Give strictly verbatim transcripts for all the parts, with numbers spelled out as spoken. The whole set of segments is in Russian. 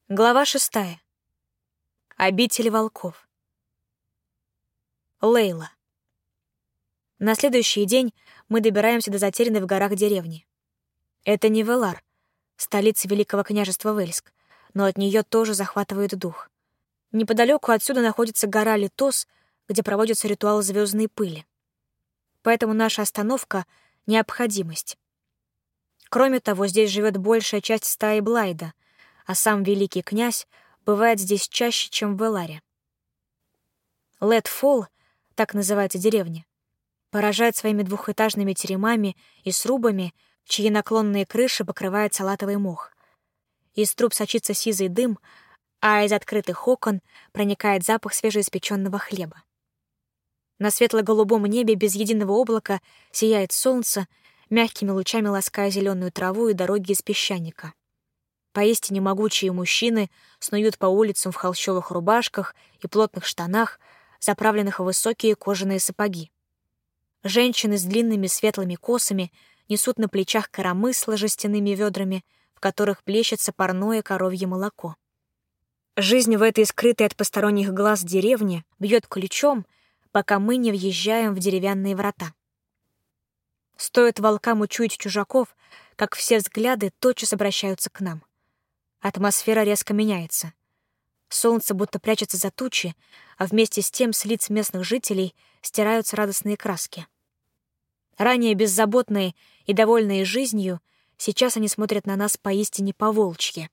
Глава шестая. Обитель волков. Лейла. На следующий день мы добираемся до затерянной в горах деревни. Это не Велар, столица Великого княжества Вельск, но от нее тоже захватывает дух. Неподалеку отсюда находится гора Литос, где проводится ритуал звездной пыли. Поэтому наша остановка — необходимость. Кроме того, здесь живет большая часть стаи Блайда, а сам великий князь бывает здесь чаще, чем в Веларе. Летфолл, так называется деревня, поражает своими двухэтажными теремами и срубами, чьи наклонные крыши покрывает салатовый мох. Из труб сочится сизый дым, а из открытых окон проникает запах свежеиспеченного хлеба. На светло-голубом небе без единого облака сияет солнце, мягкими лучами лаская зеленую траву и дороги из песчаника. Поистине могучие мужчины снуют по улицам в холщовых рубашках и плотных штанах, заправленных в высокие кожаные сапоги. Женщины с длинными светлыми косами несут на плечах коромысла с жестяными ведрами, в которых плещется парное коровье молоко. Жизнь в этой скрытой от посторонних глаз деревне бьет ключом, пока мы не въезжаем в деревянные врата. Стоит волкам учуять чужаков, как все взгляды тотчас обращаются к нам. Атмосфера резко меняется. Солнце будто прячется за тучи, а вместе с тем с лиц местных жителей стираются радостные краски. Ранее беззаботные и довольные жизнью, сейчас они смотрят на нас поистине по-волчьи.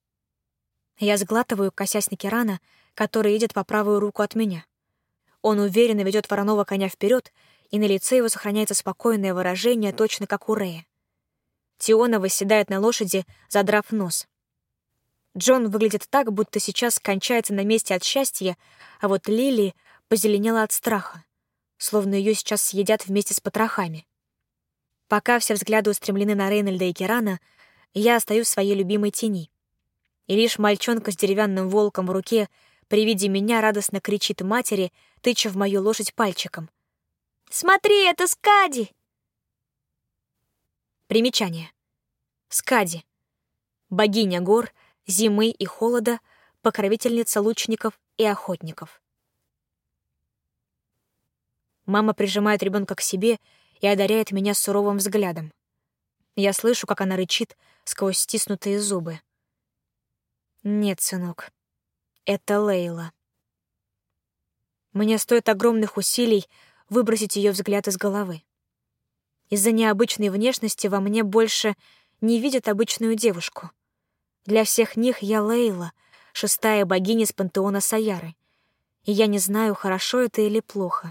Я сглатываю, косясь на Кирана, который едет по правую руку от меня. Он уверенно ведет вороного коня вперед, и на лице его сохраняется спокойное выражение, точно как у Рея. Тиона восседает на лошади, задрав нос. Джон выглядит так, будто сейчас кончается на месте от счастья, а вот Лили позеленела от страха, словно ее сейчас съедят вместе с потрохами. Пока все взгляды устремлены на Рейнольда и Кирана, я остаюсь в своей любимой тени. И лишь мальчонка с деревянным волком в руке при виде меня радостно кричит матери, тыча в мою лошадь пальчиком. «Смотри, это Скади!» Примечание. Скади. Богиня гор, зимы и холода, покровительница лучников и охотников. Мама прижимает ребенка к себе и одаряет меня суровым взглядом. Я слышу, как она рычит сквозь стиснутые зубы. Нет, сынок, это Лейла. Мне стоит огромных усилий выбросить ее взгляд из головы. Из-за необычной внешности во мне больше не видят обычную девушку. Для всех них я Лейла, шестая богиня из пантеона Саяры, и я не знаю, хорошо это или плохо.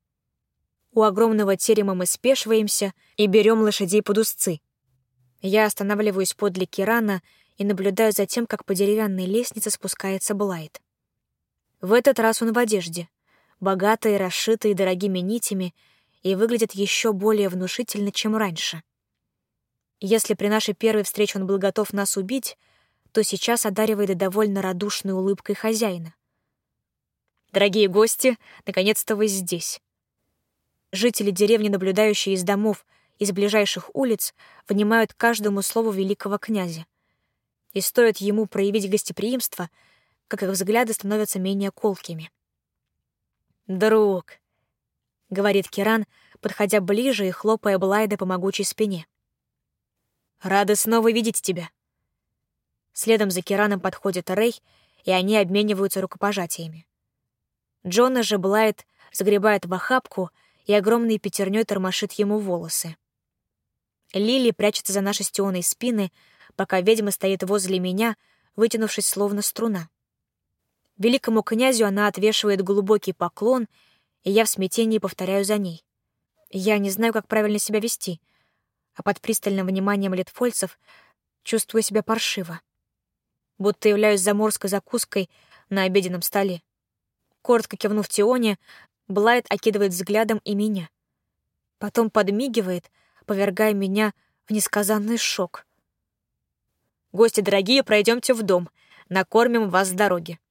У огромного терема мы спешиваемся и берем лошадей под узцы. Я останавливаюсь подле Кирана и наблюдаю за тем, как по деревянной лестнице спускается Блайд. В этот раз он в одежде, богатой, расшитой дорогими нитями, и выглядит еще более внушительно, чем раньше. Если при нашей первой встрече он был готов нас убить, то сейчас одаривает довольно радушной улыбкой хозяина. «Дорогие гости, наконец-то вы здесь». Жители деревни, наблюдающие из домов из ближайших улиц, внимают каждому слову великого князя. И стоит ему проявить гостеприимство, как их взгляды становятся менее колкими. «Друг», — говорит Киран, подходя ближе и хлопая Блайда по могучей спине. «Рады снова видеть тебя». Следом за Кираном подходит Рэй, и они обмениваются рукопожатиями. Джона же Блайд загребает в охапку и огромной пятерней тормошит ему волосы. Лили прячется за нашей с Тионой спины, пока ведьма стоит возле меня, вытянувшись словно струна. Великому князю она отвешивает глубокий поклон, и я в смятении повторяю за ней. Я не знаю, как правильно себя вести, а под пристальным вниманием литфольцев чувствую себя паршиво, будто являюсь заморской закуской на обеденном столе. Коротко кивнув Тионе, Блайд окидывает взглядом и меня. Потом подмигивает, повергая меня в несказанный шок. «Гости дорогие, пройдемте в дом, накормим вас с дороги».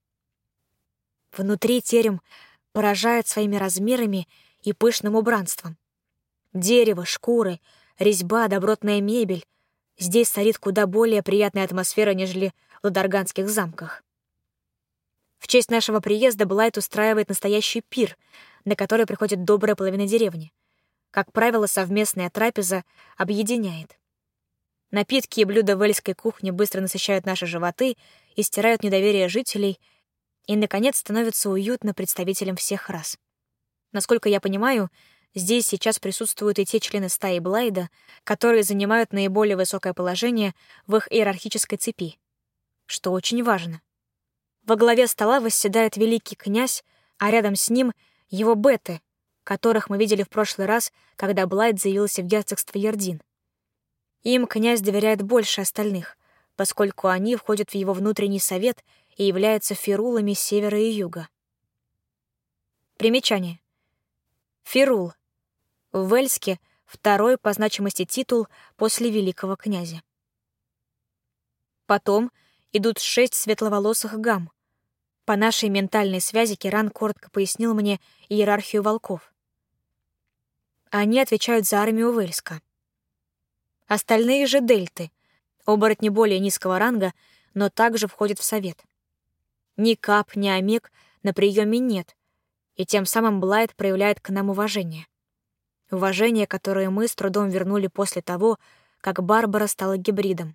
Внутри терем поражает своими размерами и пышным убранством. Дерево, шкуры, резьба, добротная мебель. Здесь царит куда более приятная атмосфера, нежели в ладарганских замках. В честь нашего приезда Блайт устраивает настоящий пир, на который приходит добрая половина деревни. Как правило, совместная трапеза объединяет. Напитки и блюда вельской кухни быстро насыщают наши животы и стирают недоверие жителей, и, наконец, становится уютно представителям всех рас. Насколько я понимаю, здесь сейчас присутствуют и те члены стаи Блайда, которые занимают наиболее высокое положение в их иерархической цепи, что очень важно. Во главе стола восседает великий князь, а рядом с ним — его беты, которых мы видели в прошлый раз, когда Блайд заявился в герцогство Ярдин. Им князь доверяет больше остальных, поскольку они входят в его внутренний совет и являются фирулами севера и юга. Примечание. Фирул. В Вельске второй по значимости титул после великого князя. Потом идут шесть светловолосых гам. По нашей ментальной связи Киран коротко пояснил мне иерархию волков. Они отвечают за армию Вельска. Остальные же дельты, оборотни более низкого ранга, но также входят в совет. Ни Кап, ни Омег на приеме нет, и тем самым Блайд проявляет к нам уважение. Уважение, которое мы с трудом вернули после того, как Барбара стала гибридом.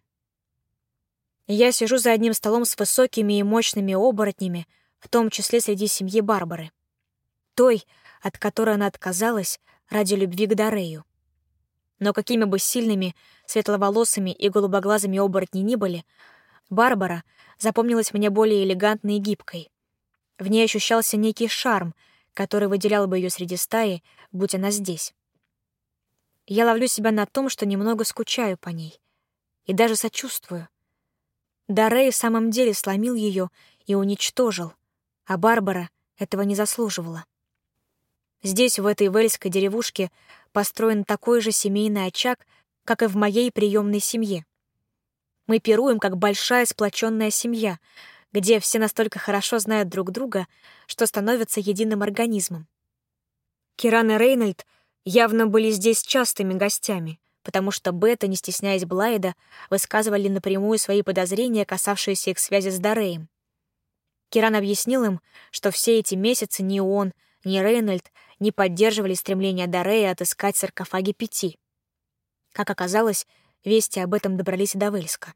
Я сижу за одним столом с высокими и мощными оборотнями, в том числе среди семьи Барбары. Той, от которой она отказалась ради любви к Дарею. Но какими бы сильными, светловолосыми и голубоглазыми оборотни ни были, Барбара запомнилась мне более элегантной и гибкой. В ней ощущался некий шарм, который выделял бы ее среди стаи, будь она здесь. Я ловлю себя на том, что немного скучаю по ней. И даже сочувствую. Дарей в самом деле сломил ее и уничтожил, а Барбара этого не заслуживала. Здесь, в этой вельской деревушке, построен такой же семейный очаг, как и в моей приемной семье. Мы пируем, как большая сплоченная семья, где все настолько хорошо знают друг друга, что становятся единым организмом. Киран и Рейнольд явно были здесь частыми гостями, потому что Бета, не стесняясь Блайда, высказывали напрямую свои подозрения, касавшиеся их связи с Дареем. Киран объяснил им, что все эти месяцы ни он, ни Рейнольд не поддерживали стремление Дарея отыскать саркофаги Пяти. Как оказалось, вести об этом добрались и до Вельска.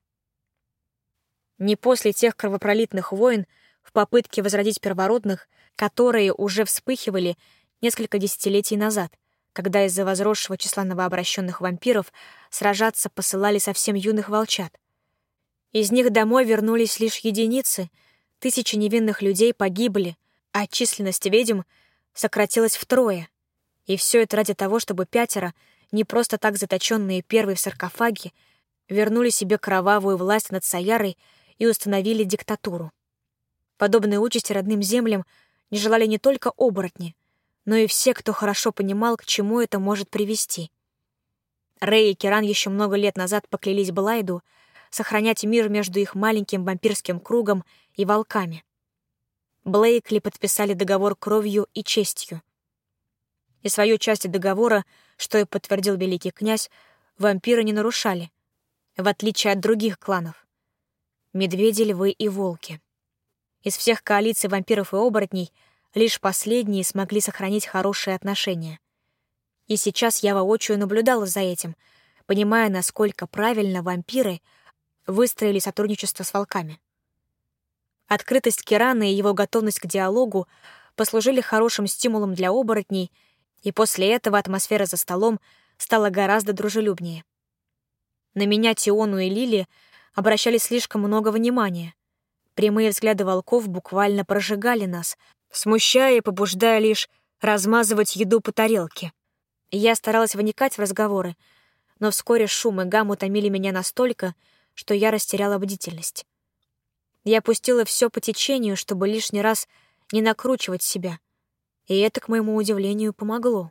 Не после тех кровопролитных войн в попытке возродить первородных, которые уже вспыхивали несколько десятилетий назад, когда из-за возросшего числа новообращенных вампиров сражаться посылали совсем юных волчат. Из них домой вернулись лишь единицы, тысячи невинных людей погибли, а численность ведьм сократилась втрое. И все это ради того, чтобы пятеро, не просто так заточенные первые в саркофаге, вернули себе кровавую власть над Саярой и установили диктатуру. Подобной участи родным землям не желали не только оборотни, но и все, кто хорошо понимал, к чему это может привести. Рэй и Киран еще много лет назад поклялись Блайду сохранять мир между их маленьким вампирским кругом и волками. Блейкли подписали договор кровью и честью. И свою часть договора, что и подтвердил великий князь, вампиры не нарушали, в отличие от других кланов. Медведи, львы и волки. Из всех коалиций вампиров и оборотней лишь последние смогли сохранить хорошие отношения. И сейчас я воочию наблюдала за этим, понимая, насколько правильно вампиры выстроили сотрудничество с волками. Открытость Кирана и его готовность к диалогу послужили хорошим стимулом для оборотней, и после этого атмосфера за столом стала гораздо дружелюбнее. На меня, Тиону и Лили обращали слишком много внимания. Прямые взгляды волков буквально прожигали нас, смущая и побуждая лишь размазывать еду по тарелке. Я старалась вникать в разговоры, но вскоре шум и гам утомили меня настолько, что я растеряла бдительность. Я пустила все по течению, чтобы лишний раз не накручивать себя, и это, к моему удивлению, помогло.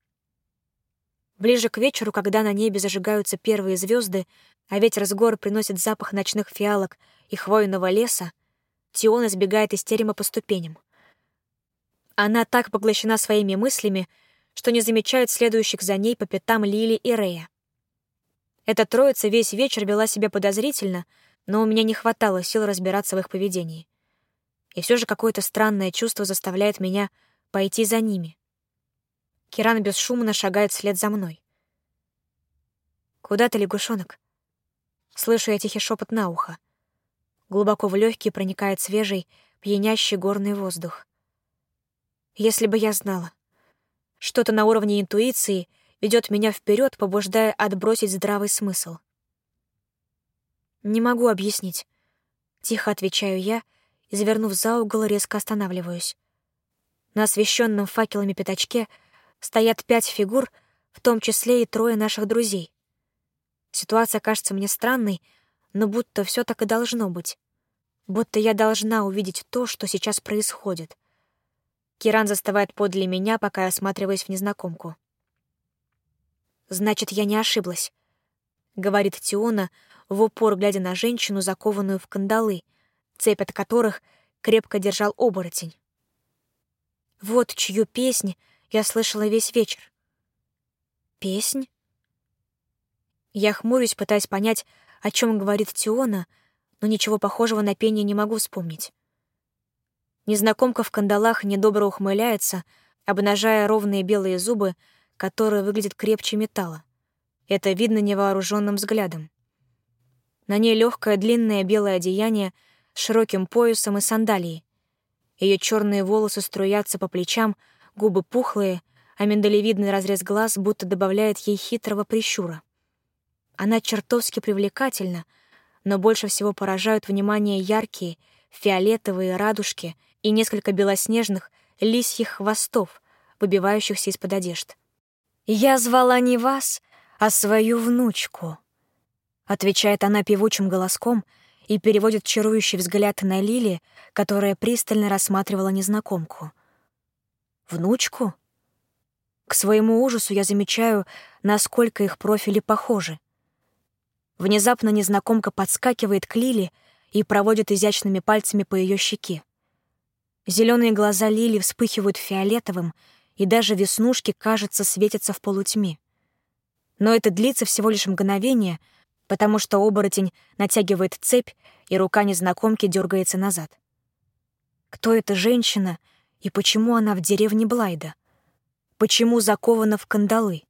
Ближе к вечеру, когда на небе зажигаются первые звезды, а ветер с гор приносит запах ночных фиалок и хвойного леса, Тиона сбегает из терема по ступеням. Она так поглощена своими мыслями, что не замечает следующих за ней по пятам Лили и Рея. Эта троица весь вечер вела себя подозрительно, но у меня не хватало сил разбираться в их поведении. И все же какое-то странное чувство заставляет меня пойти за ними. Киран бесшумно шагает вслед за мной. «Куда ты, лягушонок?» Слышу я тихий шепот на ухо. Глубоко в легкие проникает свежий, пьянящий горный воздух. Если бы я знала. Что-то на уровне интуиции ведет меня вперед, побуждая отбросить здравый смысл. «Не могу объяснить», — тихо отвечаю я, и, завернув за угол, резко останавливаюсь. На освещенном факелами пятачке стоят пять фигур, в том числе и трое наших друзей. Ситуация кажется мне странной, но будто все так и должно быть. Будто я должна увидеть то, что сейчас происходит. Киран застывает подле меня, пока я осматриваюсь в незнакомку. «Значит, я не ошиблась», — говорит Тиона, в упор глядя на женщину, закованную в кандалы, цепь от которых крепко держал оборотень. Вот чью песнь я слышала весь вечер. Песнь? Я хмурюсь, пытаясь понять, о чем говорит Тиона, но ничего похожего на пение не могу вспомнить. Незнакомка в кандалах недобро ухмыляется, обнажая ровные белые зубы, которые выглядят крепче металла. Это видно невооруженным взглядом. На ней легкое длинное белое одеяние с широким поясом и сандалии. Ее черные волосы струятся по плечам, губы пухлые, а миндалевидный разрез глаз будто добавляет ей хитрого прищура. Она чертовски привлекательна, но больше всего поражают внимание яркие, фиолетовые радужки и несколько белоснежных лисьих хвостов, выбивающихся из-под одежд. «Я звала не вас, а свою внучку», — отвечает она певучим голоском и переводит чарующий взгляд на Лили, которая пристально рассматривала незнакомку. «Внучку?» К своему ужасу я замечаю, насколько их профили похожи. Внезапно незнакомка подскакивает к Лили и проводит изящными пальцами по ее щеке. Зеленые глаза Лили вспыхивают фиолетовым, и даже веснушки, кажется, светятся в полутьме. Но это длится всего лишь мгновение, потому что оборотень натягивает цепь, и рука незнакомки дергается назад. Кто эта женщина и почему она в деревне Блайда? Почему закована в кандалы?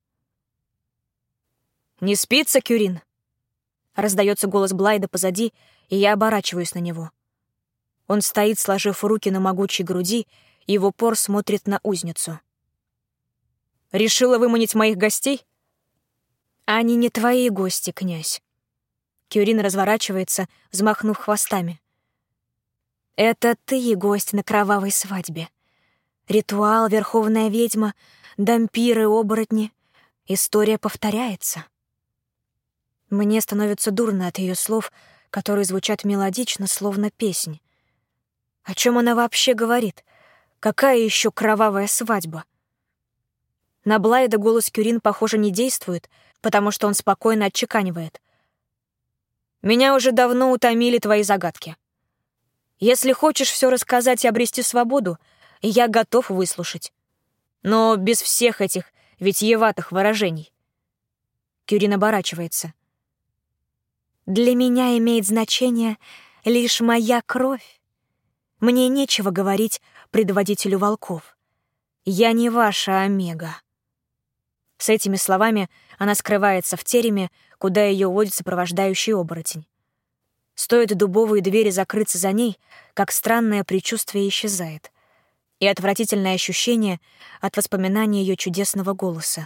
«Не спится, Кюрин?» Раздается голос Блайда позади, и я оборачиваюсь на него. Он стоит, сложив руки на могучей груди, и в упор смотрит на узницу. «Решила выманить моих гостей?» «Они не твои гости, князь». Кюрин разворачивается, взмахнув хвостами. «Это ты гость на кровавой свадьбе. Ритуал, верховная ведьма, дампиры, оборотни. История повторяется». Мне становится дурно от ее слов, которые звучат мелодично, словно песнь. О чем она вообще говорит? Какая еще кровавая свадьба? На Блайда голос Кюрин, похоже, не действует, потому что он спокойно отчеканивает. «Меня уже давно утомили твои загадки. Если хочешь все рассказать и обрести свободу, я готов выслушать. Но без всех этих витиеватых выражений». Кюрин оборачивается. «Для меня имеет значение лишь моя кровь. Мне нечего говорить предводителю волков. Я не ваша Омега». С этими словами она скрывается в тереме, куда ее уводит сопровождающий оборотень. Стоит дубовые двери закрыться за ней, как странное предчувствие исчезает, и отвратительное ощущение от воспоминания ее чудесного голоса.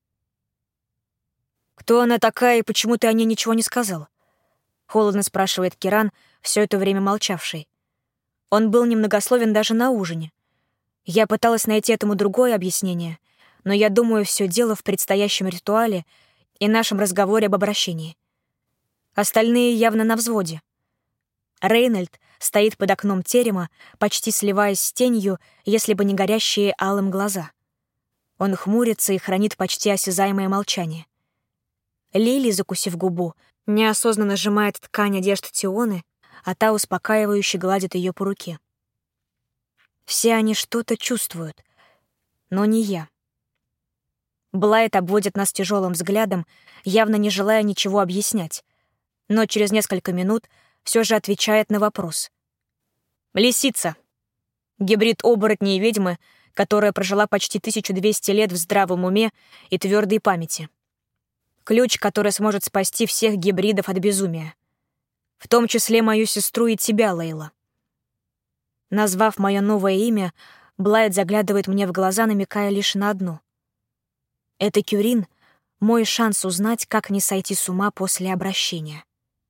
«Кто она такая и почему ты о ней ничего не сказал?» — холодно спрашивает Киран, все это время молчавший. Он был немногословен даже на ужине. Я пыталась найти этому другое объяснение, но я думаю, все дело в предстоящем ритуале и нашем разговоре об обращении. Остальные явно на взводе. Рейнольд стоит под окном терема, почти сливаясь с тенью, если бы не горящие алым глаза. Он хмурится и хранит почти осязаемое молчание. Лили, закусив губу, неосознанно сжимает ткань одежды Тионы, а та успокаивающе гладит ее по руке. Все они что-то чувствуют, но не я. Блайд обводит нас тяжелым взглядом, явно не желая ничего объяснять, но через несколько минут все же отвечает на вопрос. Лисица. Гибрид оборотней и ведьмы, которая прожила почти тысячу двести лет в здравом уме и твердой памяти. Ключ, который сможет спасти всех гибридов от безумия. В том числе мою сестру и тебя, Лейла. Назвав мое новое имя, Блайт заглядывает мне в глаза, намекая лишь на одно. Это Кюрин — мой шанс узнать, как не сойти с ума после обращения.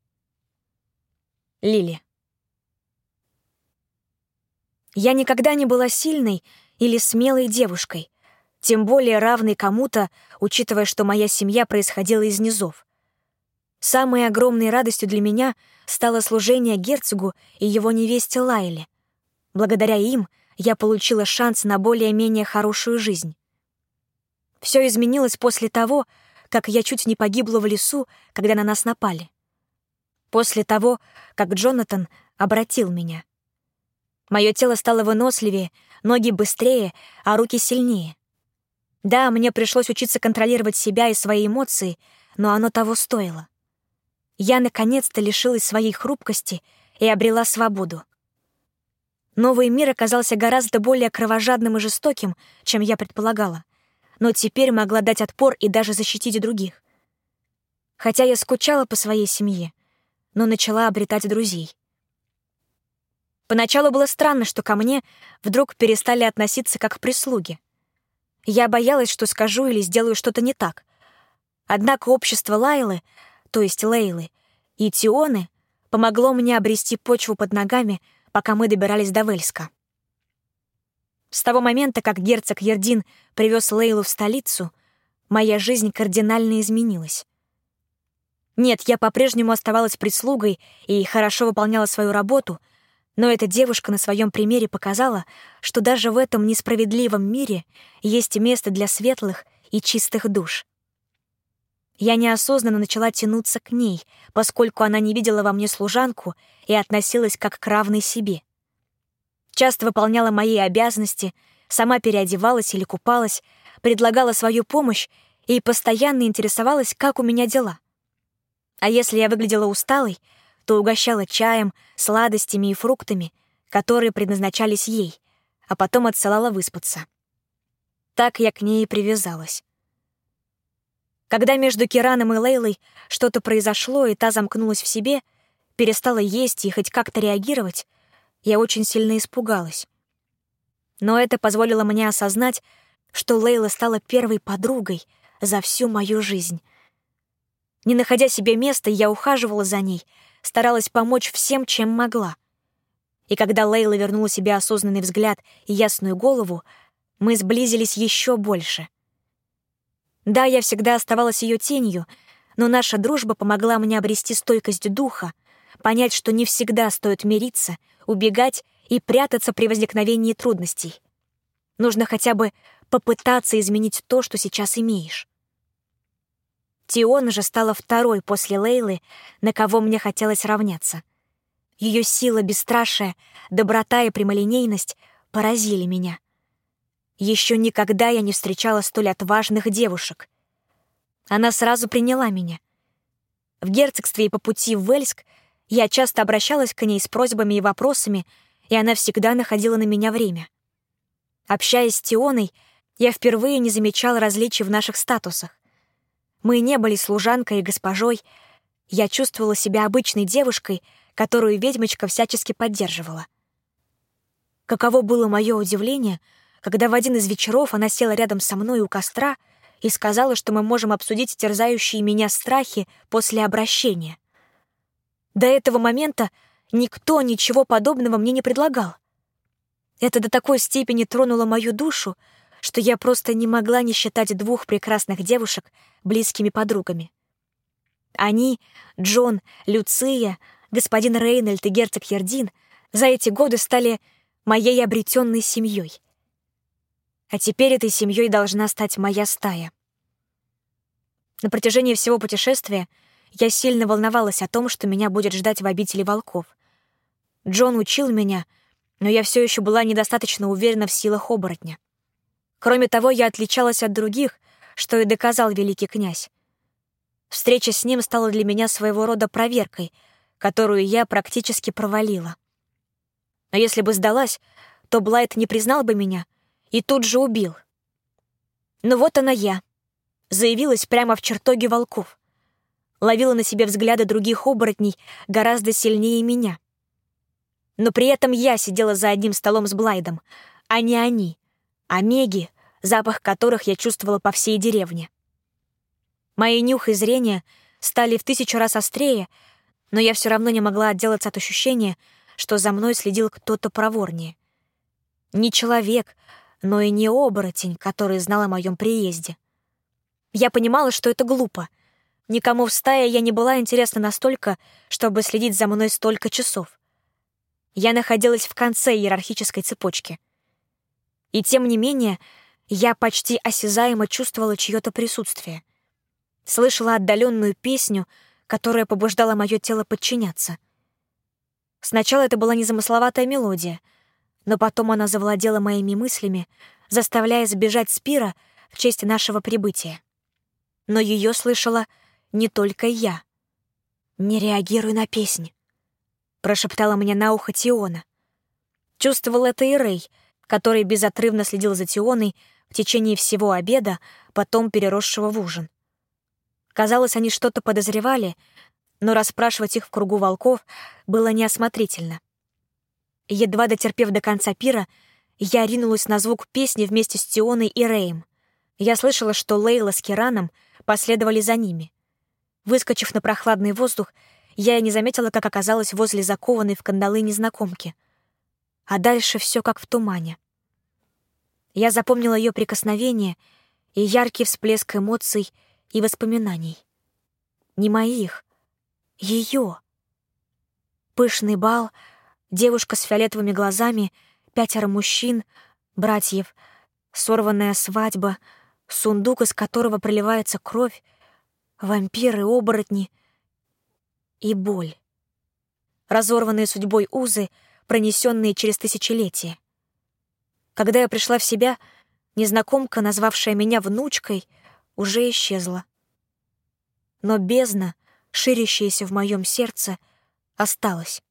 Лили. Я никогда не была сильной или смелой девушкой, тем более равной кому-то, учитывая, что моя семья происходила из низов. Самой огромной радостью для меня стало служение герцогу и его невесте Лайле. Благодаря им я получила шанс на более-менее хорошую жизнь. Все изменилось после того, как я чуть не погибла в лесу, когда на нас напали. После того, как Джонатан обратил меня. Мое тело стало выносливее, ноги быстрее, а руки сильнее. Да, мне пришлось учиться контролировать себя и свои эмоции, но оно того стоило. Я наконец-то лишилась своей хрупкости и обрела свободу. Новый мир оказался гораздо более кровожадным и жестоким, чем я предполагала, но теперь могла дать отпор и даже защитить других. Хотя я скучала по своей семье, но начала обретать друзей. Поначалу было странно, что ко мне вдруг перестали относиться как к прислуге. Я боялась, что скажу или сделаю что-то не так. Однако общество Лайлы, то есть Лейлы, и Тионы помогло мне обрести почву под ногами, пока мы добирались до Вельска. С того момента, как герцог Ердин привез Лейлу в столицу, моя жизнь кардинально изменилась. Нет, я по-прежнему оставалась прислугой и хорошо выполняла свою работу, но эта девушка на своем примере показала, что даже в этом несправедливом мире есть место для светлых и чистых душ. Я неосознанно начала тянуться к ней, поскольку она не видела во мне служанку и относилась как к равной себе. Часто выполняла мои обязанности, сама переодевалась или купалась, предлагала свою помощь и постоянно интересовалась, как у меня дела. А если я выглядела усталой, то угощала чаем, сладостями и фруктами, которые предназначались ей, а потом отсылала выспаться. Так я к ней и привязалась. Когда между Кираном и Лейлой что-то произошло, и та замкнулась в себе, перестала есть и хоть как-то реагировать, я очень сильно испугалась. Но это позволило мне осознать, что Лейла стала первой подругой за всю мою жизнь. Не находя себе места, я ухаживала за ней, старалась помочь всем, чем могла. И когда Лейла вернула себе осознанный взгляд и ясную голову, мы сблизились еще больше. Да, я всегда оставалась ее тенью, но наша дружба помогла мне обрести стойкость духа, понять, что не всегда стоит мириться, убегать и прятаться при возникновении трудностей. Нужно хотя бы попытаться изменить то, что сейчас имеешь. Тиона же стала второй после Лейлы, на кого мне хотелось равняться. Ее сила, бесстрашие, доброта и прямолинейность поразили меня. Еще никогда я не встречала столь отважных девушек. Она сразу приняла меня. В герцогстве и по пути в Вельск я часто обращалась к ней с просьбами и вопросами, и она всегда находила на меня время. Общаясь с Тионой, я впервые не замечала различий в наших статусах. Мы не были служанкой и госпожой. Я чувствовала себя обычной девушкой, которую ведьмочка всячески поддерживала. Каково было мое удивление, когда в один из вечеров она села рядом со мной у костра и сказала, что мы можем обсудить терзающие меня страхи после обращения. До этого момента никто ничего подобного мне не предлагал. Это до такой степени тронуло мою душу, что я просто не могла не считать двух прекрасных девушек близкими подругами. Они, Джон, Люция, господин Рейнольд и герцог Ердин, за эти годы стали моей обретенной семьей. А теперь этой семьей должна стать моя стая. На протяжении всего путешествия я сильно волновалась о том, что меня будет ждать в обители волков. Джон учил меня, но я все еще была недостаточно уверена в силах оборотня. Кроме того, я отличалась от других, что и доказал великий князь. Встреча с ним стала для меня своего рода проверкой, которую я практически провалила. Но если бы сдалась, то Блайт не признал бы меня и тут же убил. Но вот она я, заявилась прямо в чертоге волков, ловила на себе взгляды других оборотней гораздо сильнее меня. Но при этом я сидела за одним столом с Блайдом, а не они, а Меги, запах которых я чувствовала по всей деревне. Мои нюх и зрение стали в тысячу раз острее, но я все равно не могла отделаться от ощущения, что за мной следил кто-то проворнее. Не человек, но и не оборотень, который знал о моем приезде. Я понимала, что это глупо. Никому в стае я не была интересна настолько, чтобы следить за мной столько часов. Я находилась в конце иерархической цепочки. И тем не менее, я почти осязаемо чувствовала чьё-то присутствие. Слышала отдаленную песню, которая побуждала мое тело подчиняться. Сначала это была незамысловатая мелодия, но потом она завладела моими мыслями, заставляя сбежать с пира в честь нашего прибытия. Но ее слышала не только я. «Не реагируй на песнь», — прошептала мне на ухо Тиона. Чувствовал это и Рэй, который безотрывно следил за Тионой в течение всего обеда, потом переросшего в ужин. Казалось, они что-то подозревали, но расспрашивать их в кругу волков было неосмотрительно. Едва дотерпев до конца пира, я ринулась на звук песни вместе с Тионой и Рэем. Я слышала, что Лейла с Кираном последовали за ними. Выскочив на прохладный воздух, я и не заметила, как оказалась возле закованной в кандалы незнакомки. А дальше все как в тумане. Я запомнила ее прикосновение и яркий всплеск эмоций и воспоминаний. Не моих, ее. Пышный бал, девушка с фиолетовыми глазами, пятеро мужчин, братьев, сорванная свадьба, сундук, из которого проливается кровь, вампиры, оборотни и боль. Разорванные судьбой узы, пронесенные через тысячелетия. Когда я пришла в себя, незнакомка, назвавшая меня внучкой, уже исчезла. Но бездна, ширящаяся в моем сердце, осталась.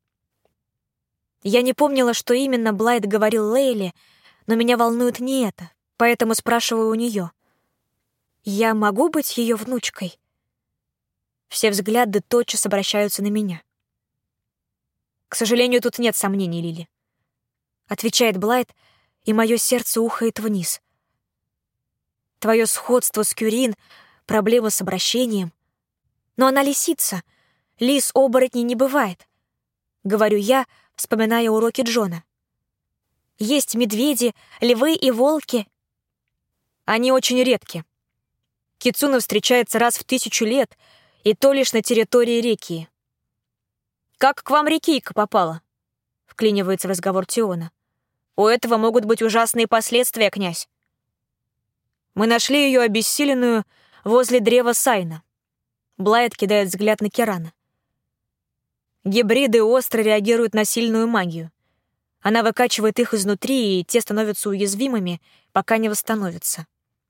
Я не помнила, что именно Блайт говорил Лейле, но меня волнует не это, поэтому спрашиваю у нее: «Я могу быть ее внучкой?» Все взгляды тотчас обращаются на меня. «К сожалению, тут нет сомнений, Лили», — отвечает Блайт, и мое сердце ухает вниз. Твое сходство с Кюрин, проблема с обращением. Но она лисица. Лис-оборотней не бывает, — говорю я, вспоминая уроки Джона. Есть медведи, львы и волки. Они очень редки. Кицуна встречается раз в тысячу лет, и то лишь на территории реки. «Как к вам рекийка попала?» — вклинивается в разговор Тиона. «У этого могут быть ужасные последствия, князь. Мы нашли ее обессиленную возле древа Сайна». Блайт кидает взгляд на Кирана. Гибриды остро реагируют на сильную магию. Она выкачивает их изнутри, и те становятся уязвимыми, пока не восстановятся.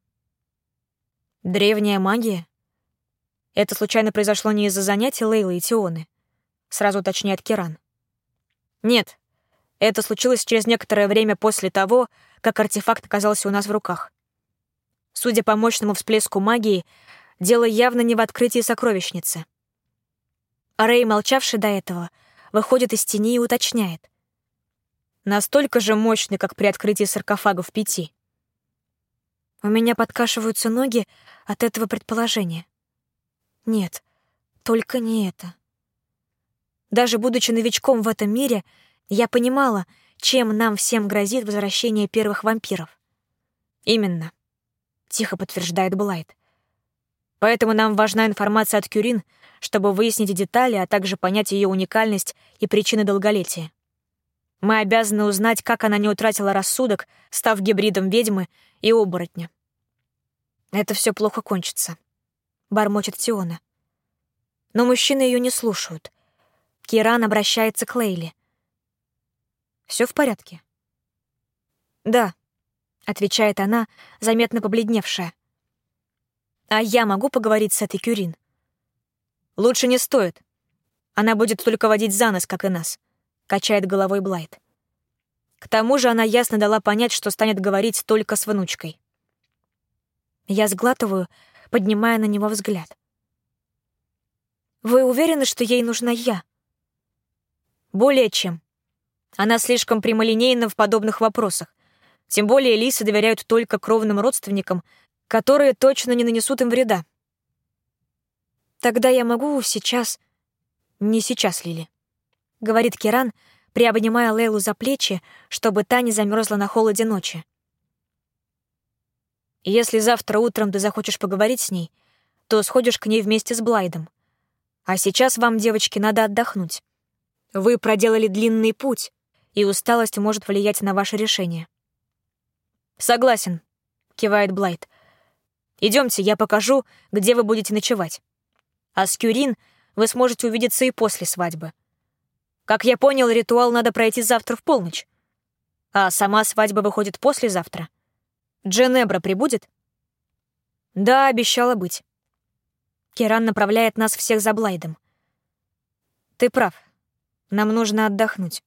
Древняя магия? Это случайно произошло не из-за занятий Лейлы и Тионы? Сразу уточняет Киран. Нет, это случилось через некоторое время после того, как артефакт оказался у нас в руках. Судя по мощному всплеску магии, дело явно не в открытии сокровищницы. Рэй, молчавший до этого, выходит из тени и уточняет. Настолько же мощный, как при открытии саркофага в пяти. У меня подкашиваются ноги от этого предположения. Нет, только не это. Даже будучи новичком в этом мире, я понимала, чем нам всем грозит возвращение первых вампиров. Именно, тихо подтверждает Блайт. Поэтому нам важна информация от Кюрин, чтобы выяснить детали, а также понять ее уникальность и причины долголетия. Мы обязаны узнать, как она не утратила рассудок, став гибридом ведьмы и оборотня. Это все плохо кончится, бормочет Тиона. Но мужчины ее не слушают. Киран обращается к Лейле. Все в порядке? Да, отвечает она, заметно побледневшая. А я могу поговорить с этой Кюрин? Лучше не стоит. Она будет только водить за нос, как и нас, — качает головой Блайт. К тому же она ясно дала понять, что станет говорить только с внучкой. Я сглатываю, поднимая на него взгляд. Вы уверены, что ей нужна я? Более чем. Она слишком прямолинейна в подобных вопросах. Тем более лисы доверяют только кровным родственникам, которые точно не нанесут им вреда. Тогда я могу сейчас... Не сейчас, Лили, — говорит Киран, приобнимая Лейлу за плечи, чтобы та не замерзла на холоде ночи. Если завтра утром ты захочешь поговорить с ней, то сходишь к ней вместе с Блайдом. А сейчас вам, девочки, надо отдохнуть. Вы проделали длинный путь, и усталость может влиять на ваше решение. «Согласен», — кивает Блайт. «Идемте, я покажу, где вы будете ночевать. А с Кюрин вы сможете увидеться и после свадьбы. Как я понял, ритуал надо пройти завтра в полночь. А сама свадьба выходит послезавтра. Дженебра прибудет?» «Да, обещала быть». Киран направляет нас всех за Блайдом. «Ты прав. Нам нужно отдохнуть».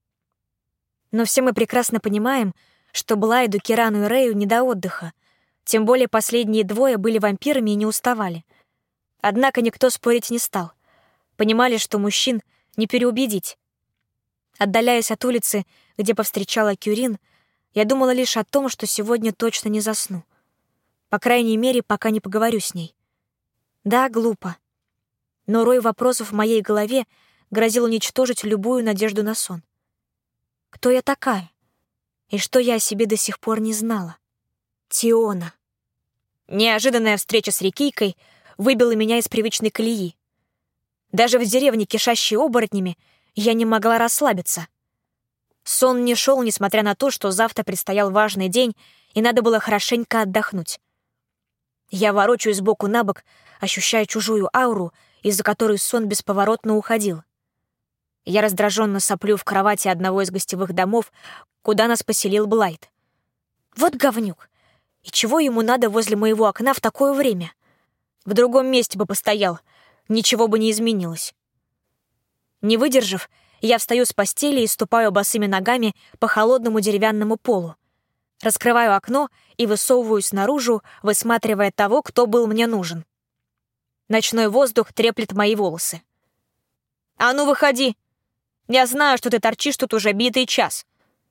Но все мы прекрасно понимаем, что Блайду, Кирану и Рэю не до отдыха. Тем более последние двое были вампирами и не уставали. Однако никто спорить не стал. Понимали, что мужчин не переубедить. Отдаляясь от улицы, где повстречала Кюрин, я думала лишь о том, что сегодня точно не засну. По крайней мере, пока не поговорю с ней. Да, глупо. Но рой вопросов в моей голове грозил уничтожить любую надежду на сон. Кто я такая? И что я о себе до сих пор не знала? Тиона. Неожиданная встреча с Рикийкой выбила меня из привычной колеи. Даже в деревне, кишащей оборотнями, я не могла расслабиться. Сон не шел, несмотря на то, что завтра предстоял важный день, и надо было хорошенько отдохнуть. Я ворочаюсь сбоку на бок, ощущая чужую ауру, из-за которой сон бесповоротно уходил. Я раздраженно соплю в кровати одного из гостевых домов, куда нас поселил Блайт. Вот говнюк! И чего ему надо возле моего окна в такое время? В другом месте бы постоял, ничего бы не изменилось. Не выдержав, я встаю с постели и ступаю босыми ногами по холодному деревянному полу. Раскрываю окно и высовываюсь наружу, высматривая того, кто был мне нужен. Ночной воздух треплет мои волосы. «А ну, выходи! Я знаю, что ты торчишь тут уже битый час!»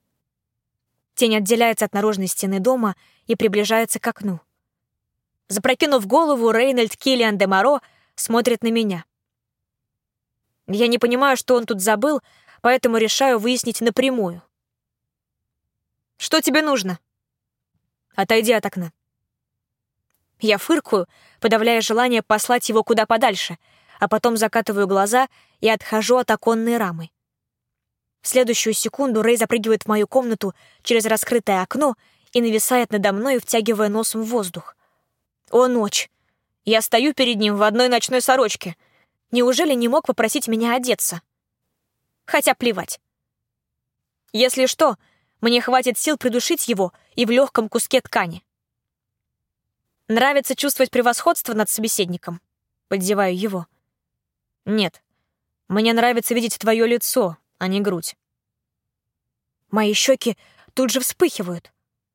Тень отделяется от наружной стены дома и приближается к окну. Запрокинув голову, Рейнольд Киллиан де Моро смотрит на меня. Я не понимаю, что он тут забыл, поэтому решаю выяснить напрямую. «Что тебе нужно?» «Отойди от окна». Я фыркаю, подавляя желание послать его куда подальше, а потом закатываю глаза и отхожу от оконной рамы. В следующую секунду Рэй запрыгивает в мою комнату через раскрытое окно и нависает надо мной, втягивая носом в воздух. О, ночь! Я стою перед ним в одной ночной сорочке. Неужели не мог попросить меня одеться? Хотя плевать. Если что, мне хватит сил придушить его и в легком куске ткани. Нравится чувствовать превосходство над собеседником? Поддеваю его. Нет, мне нравится видеть твое лицо, а не грудь. Мои щеки тут же вспыхивают.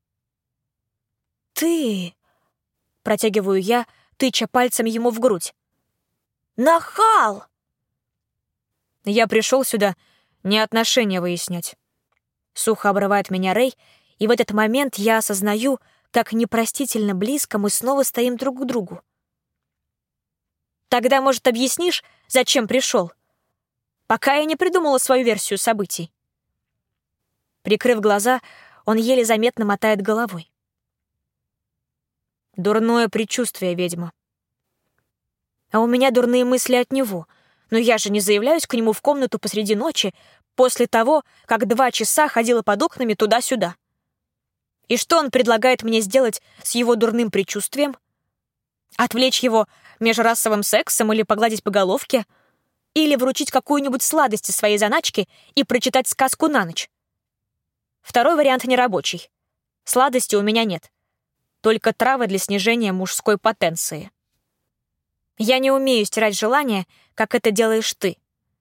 Ты... Протягиваю я, тыча пальцем ему в грудь. Нахал! Я пришел сюда не отношения выяснять. Сухо обрывает меня Рэй, и в этот момент я осознаю, как непростительно близко мы снова стоим друг к другу. Тогда, может, объяснишь, зачем пришел? Пока я не придумала свою версию событий. Прикрыв глаза, он еле заметно мотает головой. Дурное предчувствие, ведьма. А у меня дурные мысли от него. Но я же не заявляюсь к нему в комнату посреди ночи после того, как два часа ходила под окнами туда-сюда. И что он предлагает мне сделать с его дурным предчувствием? Отвлечь его межрасовым сексом или погладить по головке? Или вручить какую-нибудь сладость из своей заначки и прочитать сказку на ночь? Второй вариант нерабочий. Сладости у меня нет. Только травы для снижения мужской потенции. Я не умею стирать желание, как это делаешь ты.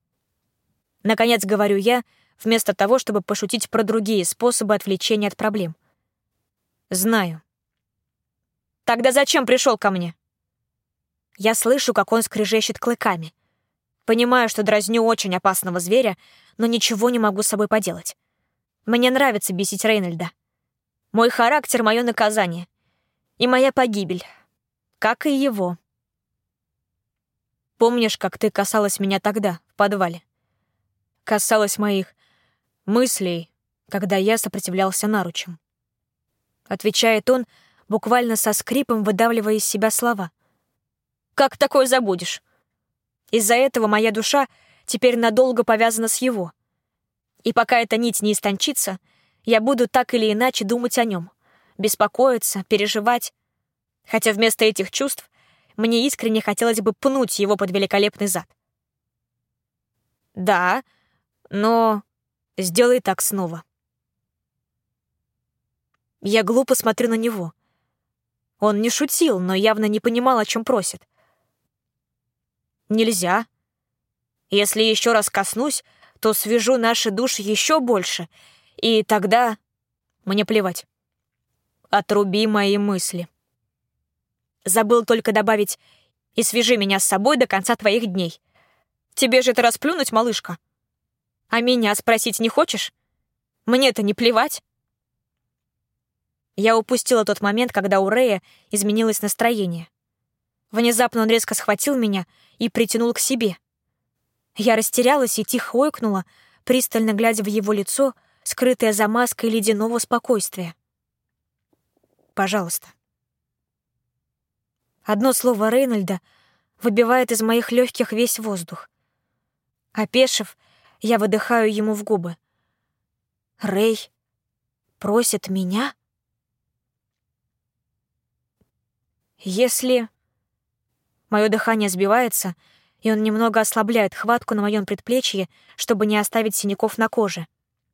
Наконец говорю я, вместо того, чтобы пошутить про другие способы отвлечения от проблем. Знаю. Тогда зачем пришел ко мне? Я слышу, как он скрежещет клыками. Понимаю, что дразню очень опасного зверя, но ничего не могу с собой поделать. Мне нравится бесить Рейнольда. Мой характер — мое наказание. И моя погибель. Как и его. Помнишь, как ты касалась меня тогда, в подвале? Касалась моих мыслей, когда я сопротивлялся наручам. Отвечает он, буквально со скрипом выдавливая из себя слова. Как такое забудешь? Из-за этого моя душа теперь надолго повязана с его. И пока эта нить не истончится, я буду так или иначе думать о нем, беспокоиться, переживать. Хотя вместо этих чувств мне искренне хотелось бы пнуть его под великолепный зад. Да, но сделай так снова. Я глупо смотрю на него. Он не шутил, но явно не понимал, о чем просит. Нельзя. Если еще раз коснусь, то свяжу наши души еще больше, и тогда... Мне плевать. Отруби мои мысли. Забыл только добавить «и свяжи меня с собой до конца твоих дней». Тебе же это расплюнуть, малышка? А меня спросить не хочешь? Мне-то не плевать. Я упустила тот момент, когда у Рэя изменилось настроение. Внезапно он резко схватил меня и притянул к себе. Я растерялась и тихо ойкнула, пристально глядя в его лицо, скрытое за маской ледяного спокойствия. Пожалуйста. Одно слово Рейнольда выбивает из моих легких весь воздух. Опешив, я выдыхаю ему в губы. Рэй просит меня? Если... Мое дыхание сбивается, и он немного ослабляет хватку на моем предплечье, чтобы не оставить синяков на коже.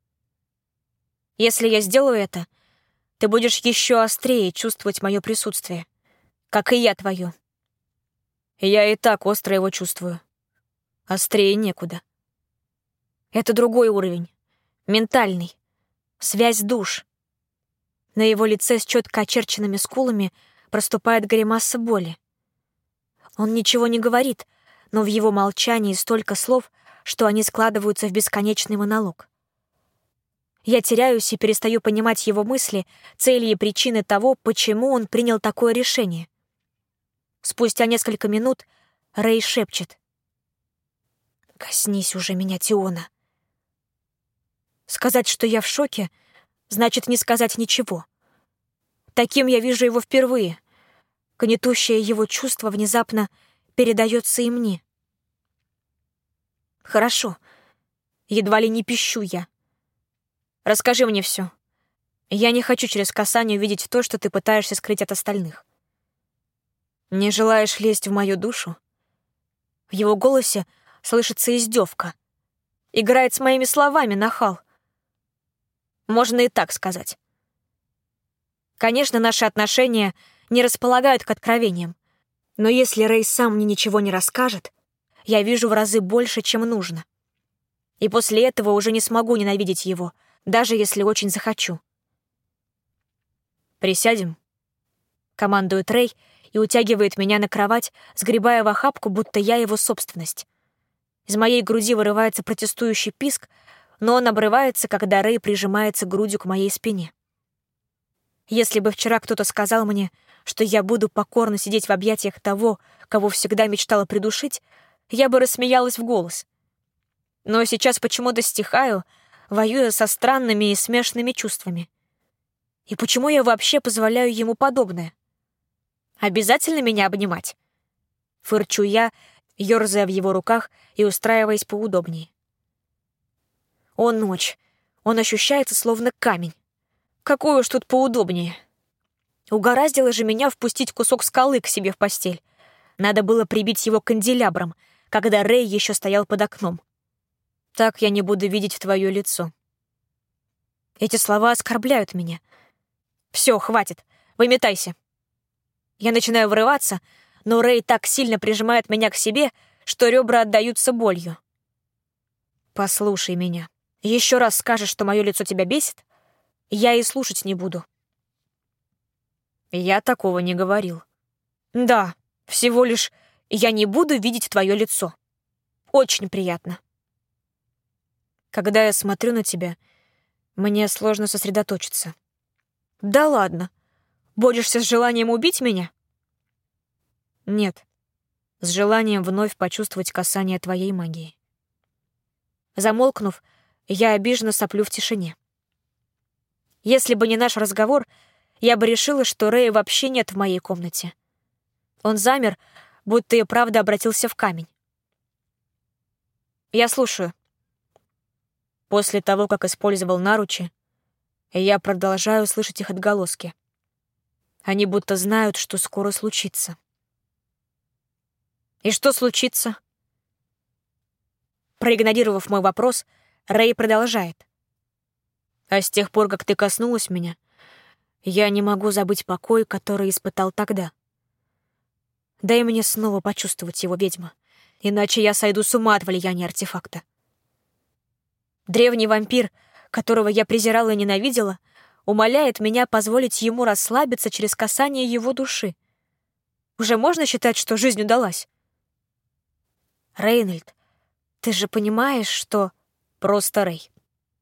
Если я сделаю это, ты будешь еще острее чувствовать мое присутствие, как и я твое. Я и так остро его чувствую. Острее некуда. Это другой уровень, ментальный, связь душ. На его лице с четко очерченными скулами проступает гримаса боли. Он ничего не говорит, но в его молчании столько слов, что они складываются в бесконечный монолог. Я теряюсь и перестаю понимать его мысли, цели и причины того, почему он принял такое решение. Спустя несколько минут Рэй шепчет. «Коснись уже меня, Тиона». Сказать, что я в шоке, значит не сказать ничего. Таким я вижу его впервые. Гнетущее его чувство внезапно передается и мне. Хорошо. Едва ли не пищу я. Расскажи мне все. Я не хочу через касание увидеть то, что ты пытаешься скрыть от остальных. Не желаешь лезть в мою душу? В его голосе слышится издевка. Играет с моими словами, нахал. Можно и так сказать. Конечно, наши отношения не располагают к откровениям, но если Рэй сам мне ничего не расскажет, я вижу в разы больше, чем нужно. И после этого уже не смогу ненавидеть его, даже если очень захочу. «Присядем», — командует Рэй и утягивает меня на кровать, сгребая в охапку, будто я его собственность. Из моей груди вырывается протестующий писк, но он обрывается, когда Рэй прижимается грудью к моей спине. Если бы вчера кто-то сказал мне, что я буду покорно сидеть в объятиях того, кого всегда мечтала придушить, я бы рассмеялась в голос. Но сейчас почему-то стихаю, воюя со странными и смешанными чувствами. И почему я вообще позволяю ему подобное? Обязательно меня обнимать? Фырчу я, ёрзая в его руках и устраиваясь поудобнее. О, ночь! Он ощущается словно камень. Какой уж тут поудобнее. Угораздило же меня впустить кусок скалы к себе в постель. Надо было прибить его канделябром, когда Рэй еще стоял под окном. Так я не буду видеть твое лицо. Эти слова оскорбляют меня. Все, хватит, выметайся. Я начинаю вырываться, но Рэй так сильно прижимает меня к себе, что ребра отдаются болью. Послушай меня. Еще раз скажешь, что мое лицо тебя бесит, я и слушать не буду. Я такого не говорил. Да, всего лишь я не буду видеть твое лицо. Очень приятно. Когда я смотрю на тебя, мне сложно сосредоточиться. Да ладно. Борешься с желанием убить меня? Нет. С желанием вновь почувствовать касание твоей магии. Замолкнув, я обиженно соплю в тишине. Если бы не наш разговор, я бы решила, что Рэя вообще нет в моей комнате. Он замер, будто и правда обратился в камень. Я слушаю. После того, как использовал наручи, я продолжаю слышать их отголоски. Они будто знают, что скоро случится. И что случится? Проигнорировав мой вопрос, Рэй продолжает. А с тех пор, как ты коснулась меня, я не могу забыть покой, который испытал тогда. Дай мне снова почувствовать его, ведьма, иначе я сойду с ума от влияния артефакта. Древний вампир, которого я презирала и ненавидела, умоляет меня позволить ему расслабиться через касание его души. Уже можно считать, что жизнь удалась? Рейнольд, ты же понимаешь, что... Просто Рэй.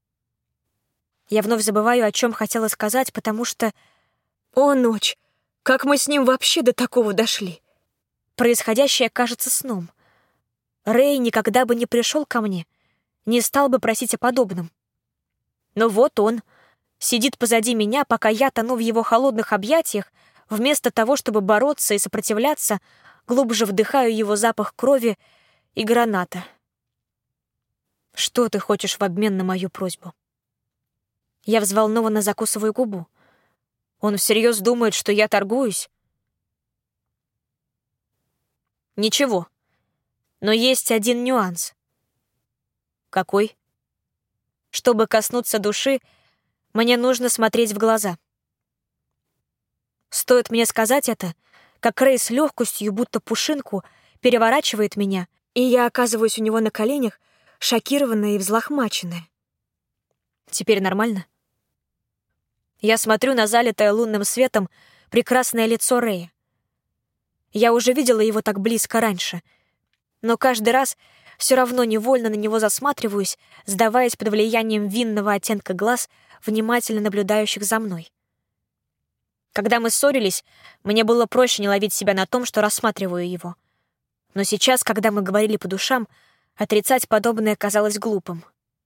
Я вновь забываю, о чем хотела сказать, потому что... О, ночь! Как мы с ним вообще до такого дошли? Происходящее кажется сном. Рэй никогда бы не пришел ко мне, не стал бы просить о подобном. Но вот он сидит позади меня, пока я тону в его холодных объятиях, вместо того, чтобы бороться и сопротивляться, глубже вдыхаю его запах крови и граната. Что ты хочешь в обмен на мою просьбу? Я взволнованно закусываю губу. Он всерьез думает, что я торгуюсь? Ничего. Но есть один нюанс. Какой? Чтобы коснуться души, мне нужно смотреть в глаза. Стоит мне сказать это, как Рэй с легкостью, будто пушинку, переворачивает меня, и я оказываюсь у него на коленях, шокированная и взлохмаченная. Теперь нормально? Я смотрю на залитое лунным светом прекрасное лицо Рэя. Я уже видела его так близко раньше, но каждый раз все равно невольно на него засматриваюсь, сдаваясь под влиянием винного оттенка глаз, внимательно наблюдающих за мной. Когда мы ссорились, мне было проще не ловить себя на том, что рассматриваю его. Но сейчас, когда мы говорили по душам, отрицать подобное казалось глупым.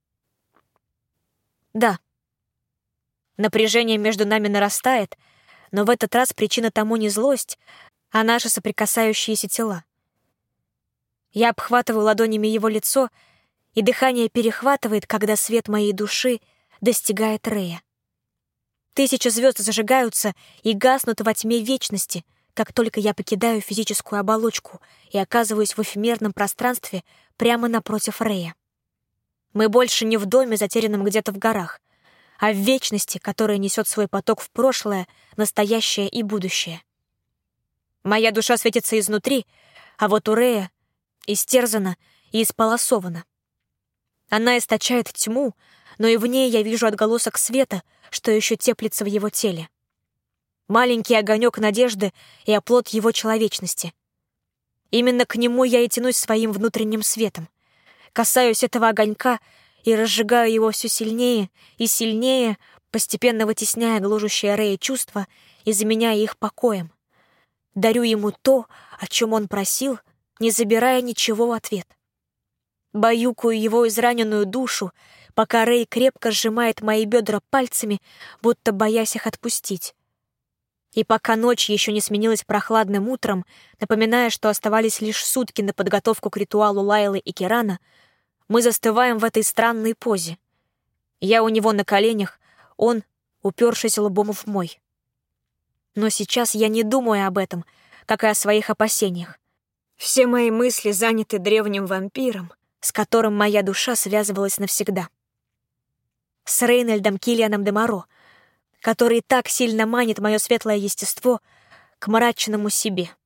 Да. Напряжение между нами нарастает, но в этот раз причина тому не злость, а наши соприкасающиеся тела. Я обхватываю ладонями его лицо, и дыхание перехватывает, когда свет моей души достигает Рэя. Тысячи звезд зажигаются и гаснут во тьме вечности, как только я покидаю физическую оболочку и оказываюсь в эфемерном пространстве прямо напротив Рэя. Мы больше не в доме, затерянном где-то в горах, а в вечности, которая несет свой поток в прошлое, настоящее и будущее. Моя душа светится изнутри, а вот у Рэя истерзана и исполосована. Она источает тьму, но и в ней я вижу отголосок света, что еще теплится в его теле. Маленький огонек надежды и оплот его человечности. Именно к нему я и тянусь своим внутренним светом. Касаюсь этого огонька и разжигаю его все сильнее и сильнее, постепенно вытесняя гложущее Рэя чувства и заменяя их покоем. Дарю ему то, о чем он просил, не забирая ничего в ответ. Баюкаю его израненную душу, пока Рэй крепко сжимает мои бедра пальцами, будто боясь их отпустить. И пока ночь еще не сменилась прохладным утром, напоминая, что оставались лишь сутки на подготовку к ритуалу Лайлы и Кирана, мы застываем в этой странной позе. Я у него на коленях, он, упершись лбом в мой. Но сейчас я не думаю об этом, как и о своих опасениях. Все мои мысли заняты древним вампиром, с которым моя душа связывалась навсегда. С Рейнольдом Киллианом де Моро, который так сильно манит мое светлое естество к мрачному себе.